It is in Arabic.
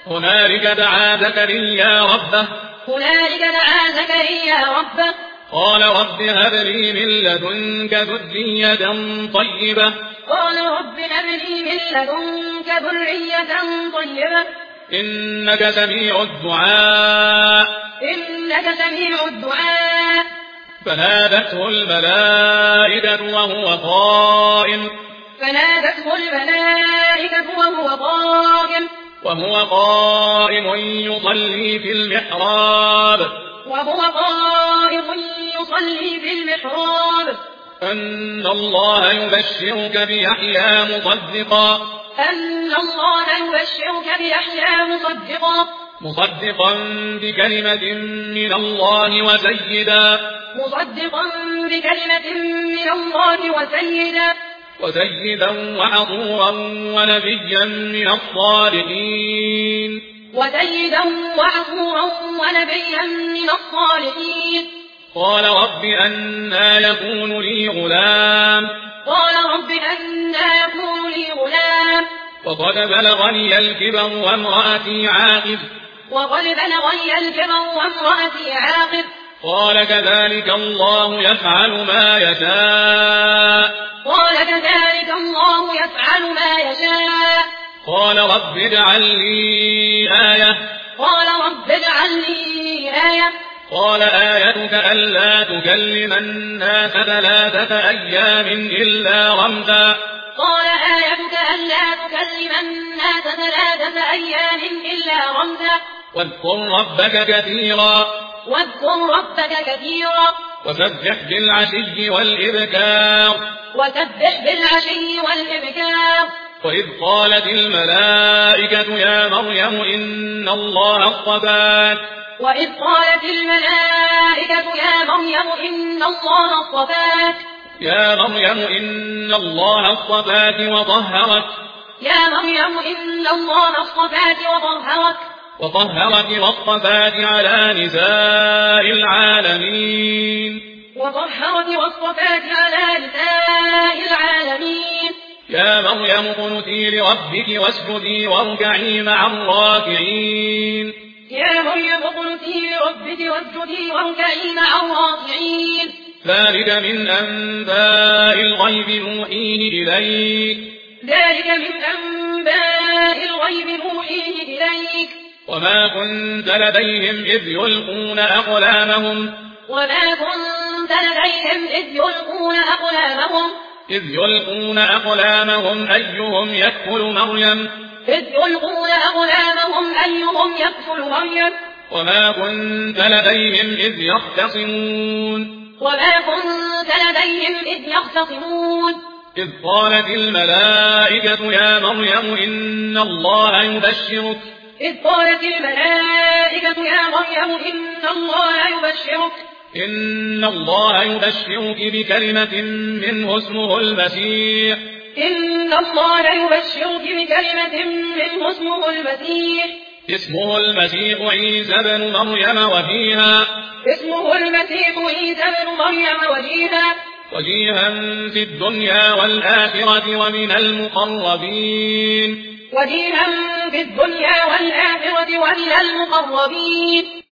هنالك دعا زكريا ربه قال رب هب لي من لدنك ذرية طيبة إنك سميع الدعاء فنادته الملائكة وهو قائم يصلي في المحراب أن الله يبشرك بيحيى مصدقا بكلمة من الله وسيدا وحصورا ونبيا من الصالحين قال رب أنى يكون لي غلام وقد بلغني الكبر وامرأتي عاقر قال كذلك الله يفعل ما يشاء قال رب اجعل لي آية قال آيتك ألا تكلم الناس 3 أيام إلا رمزا واذكر ربك كثيرا وسبح بالعشي والإبكار وإذ قالت الملائكة يا مريم إن الله اصطفاك وطهرك واصطفاك على نساء العالمين يا مريم اقنتي لربك واسجدي واركعي مع الراكعين ذلك من أنباء الغيب نوحيه إليك وما كنت لديهم إذ يلقون أقلامهم أيهم يكفل مريم وما كنت لديهم إذ يختصمون إذ قالت الملائكة يا مريم إن الله يبشرك بكلمة منه اسمه المسيح عيسى بن مريم وجيها في الدنيا والآخرة ومن المقربين